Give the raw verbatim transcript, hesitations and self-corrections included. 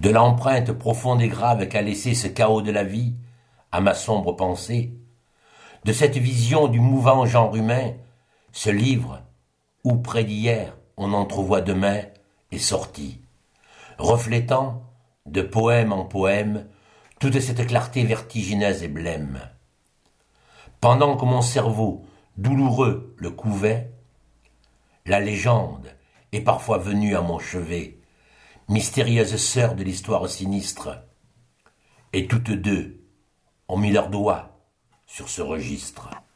de l'empreinte profonde et grave qu'a laissé ce chaos de la vie à ma sombre pensée, de cette vision du mouvant genre humain, ce livre, où près d'hier on entrevoit demain, est sorti, reflétant, de poème en poème, toute cette clarté vertigineuse et blême. Pendant que mon cerveau, douloureux, le couvait, la légende est parfois venue à mon chevet, mystérieuse sœur de l'histoire sinistre, et toutes deux ont mis leurs doigts sur ce registre.